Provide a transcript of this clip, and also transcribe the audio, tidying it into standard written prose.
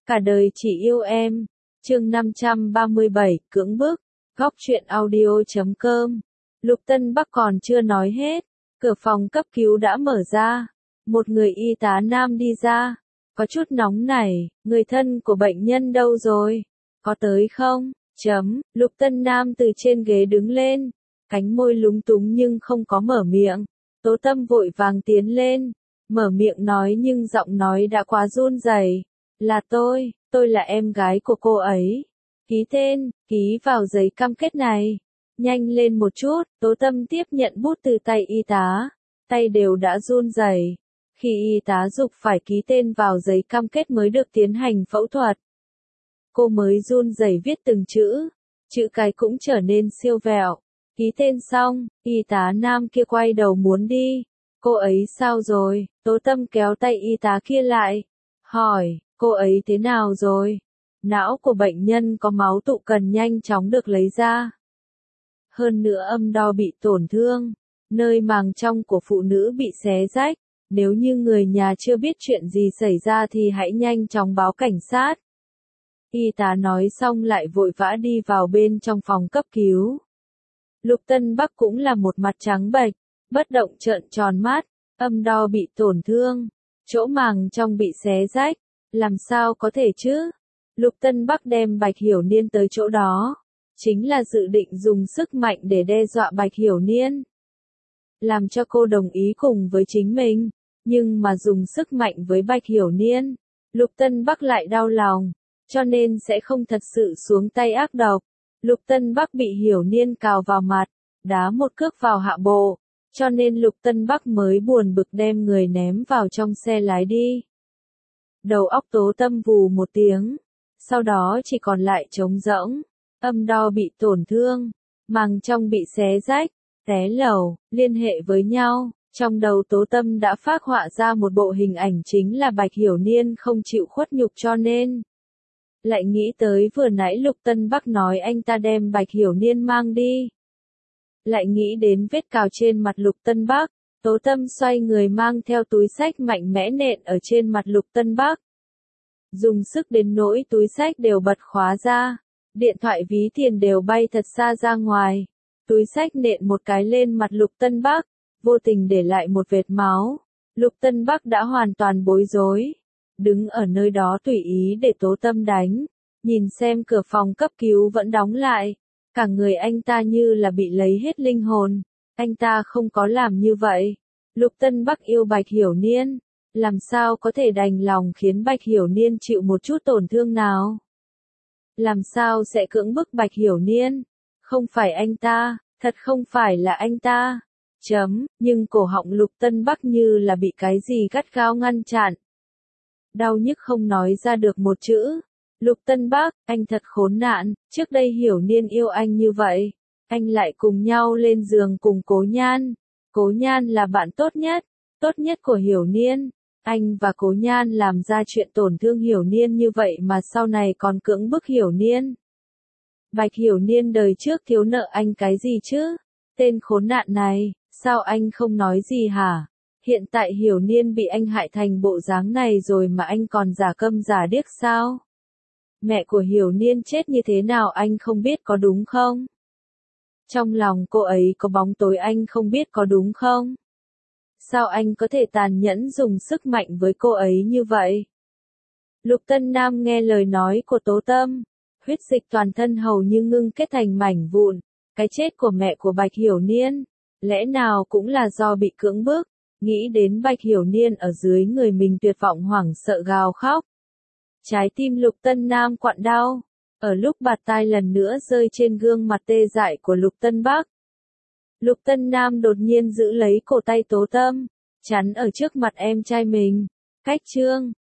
Cả đời chỉ yêu em. Chương 537, cưỡng bức. Góc truyện audio.com. Lục Tân Bắc còn chưa nói hết, cửa phòng cấp cứu đã mở ra. Một người y tá nam đi ra, có chút nóng nảy, người thân của bệnh nhân đâu rồi? Có tới không? Lục Tân Nam từ trên ghế đứng lên, cánh môi lúng túng nhưng không có mở miệng. Tố Tâm vội vàng tiến lên, mở miệng nói nhưng giọng nói đã quá run rẩy. Là tôi là em gái của cô ấy. Ký tên, ký vào giấy cam kết này. Nhanh lên một chút, Tố Tâm tiếp nhận bút từ tay y tá. Tay đều đã run rẩy. Khi y tá giục phải ký tên vào giấy cam kết mới được tiến hành phẫu thuật. Cô mới run rẩy viết từng chữ cái cũng trở nên siêu vẹo. Ký tên xong, y tá nam kia quay đầu muốn đi. Cô ấy sao rồi? Tố Tâm kéo tay y tá kia lại. Hỏi, cô ấy thế nào rồi? Não của bệnh nhân có máu tụ cần nhanh chóng được lấy ra. Hơn nữa âm đo bị tổn thương. Nơi màng trong của phụ nữ bị xé rách. Nếu như người nhà chưa biết chuyện gì xảy ra thì hãy nhanh chóng báo cảnh sát. Y tá nói xong lại vội vã đi vào bên trong phòng cấp cứu. Lục Tân Bắc cũng là một mặt trắng bệch, bất động trợn tròn mắt, âm đo bị tổn thương, chỗ màng trong bị xé rách, làm sao có thể chứ? Lục Tân Bắc đem Bạch Hiểu Niên tới chỗ đó, chính là dự định dùng sức mạnh để đe dọa Bạch Hiểu Niên. Làm cho cô đồng ý cùng với chính mình, nhưng mà dùng sức mạnh với Bạch Hiểu Niên, Lục Tân Bắc lại đau lòng, cho nên sẽ không thật sự xuống tay ác độc. Lục Tân Bắc bị Hiểu Niên cào vào mặt, đá một cước vào hạ bộ, cho nên Lục Tân Bắc mới buồn bực đem người ném vào trong xe lái đi. Đầu óc Tố Tâm vù một tiếng, sau đó chỉ còn lại trống rỗng, âm đo bị tổn thương, màng trong bị xé rách, té lầu, liên hệ với nhau. Trong đầu Tố Tâm đã phác họa ra một bộ hình ảnh chính là Bạch Hiểu Niên không chịu khuất nhục cho nên. Lại nghĩ tới vừa nãy Lục Tân Bắc nói anh ta đem Bạch Hiểu Niên mang đi. Lại nghĩ đến vết cào trên mặt Lục Tân Bắc, Tố Tâm xoay người mang theo túi xách mạnh mẽ nện ở trên mặt Lục Tân Bắc. Dùng sức đến nỗi túi xách đều bật khóa ra, điện thoại ví tiền đều bay thật xa ra ngoài. Túi xách nện một cái lên mặt Lục Tân Bắc, vô tình để lại một vệt máu. Lục Tân Bắc đã hoàn toàn bối rối. Đứng ở nơi đó tùy ý để Tố Tâm đánh, nhìn xem cửa phòng cấp cứu vẫn đóng lại, cả người anh ta như là bị lấy hết linh hồn, anh ta không có làm như vậy. Lục Tân Bắc yêu Bạch Hiểu Niên, làm sao có thể đành lòng khiến Bạch Hiểu Niên chịu một chút tổn thương nào? Làm sao sẽ cưỡng bức Bạch Hiểu Niên? Không phải anh ta, thật không phải là anh ta. Nhưng cổ họng Lục Tân Bắc như là bị cái gì gắt gao ngăn chặn. Đau nhức không nói ra được một chữ. Lục Tân Bắc, anh thật khốn nạn, trước đây Hiểu Niên yêu anh như vậy. Anh lại cùng nhau lên giường cùng Cố Nhan. Cố Nhan là bạn tốt nhất của Hiểu Niên. Anh và Cố Nhan làm ra chuyện tổn thương Hiểu Niên như vậy mà sau này còn cưỡng bức Hiểu Niên. Bạch Hiểu Niên đời trước thiếu nợ anh cái gì chứ? Tên khốn nạn này, sao anh không nói gì hả? Hiện tại Hiểu Niên bị anh hại thành bộ dáng này rồi mà anh còn giả câm giả điếc sao? Mẹ của Hiểu Niên chết như thế nào anh không biết có đúng không? Trong lòng cô ấy có bóng tối anh không biết có đúng không? Sao anh có thể tàn nhẫn dùng sức mạnh với cô ấy như vậy? Lục Tân Nam nghe lời nói của Tố Tâm, huyết dịch toàn thân hầu như ngưng kết thành mảnh vụn. Cái chết của mẹ của Bạch Hiểu Niên, lẽ nào cũng là do bị cưỡng bức? Nghĩ đến Bạch Hiểu Niên ở dưới người mình tuyệt vọng hoảng sợ gào khóc. Trái tim Lục Tân Nam quặn đau, ở lúc bạt tai lần nữa rơi trên gương mặt tê dại của Lục Tân Bắc. Lục Tân Nam đột nhiên giữ lấy cổ tay Tố Tâm, chắn ở trước mặt em trai mình. Cách chương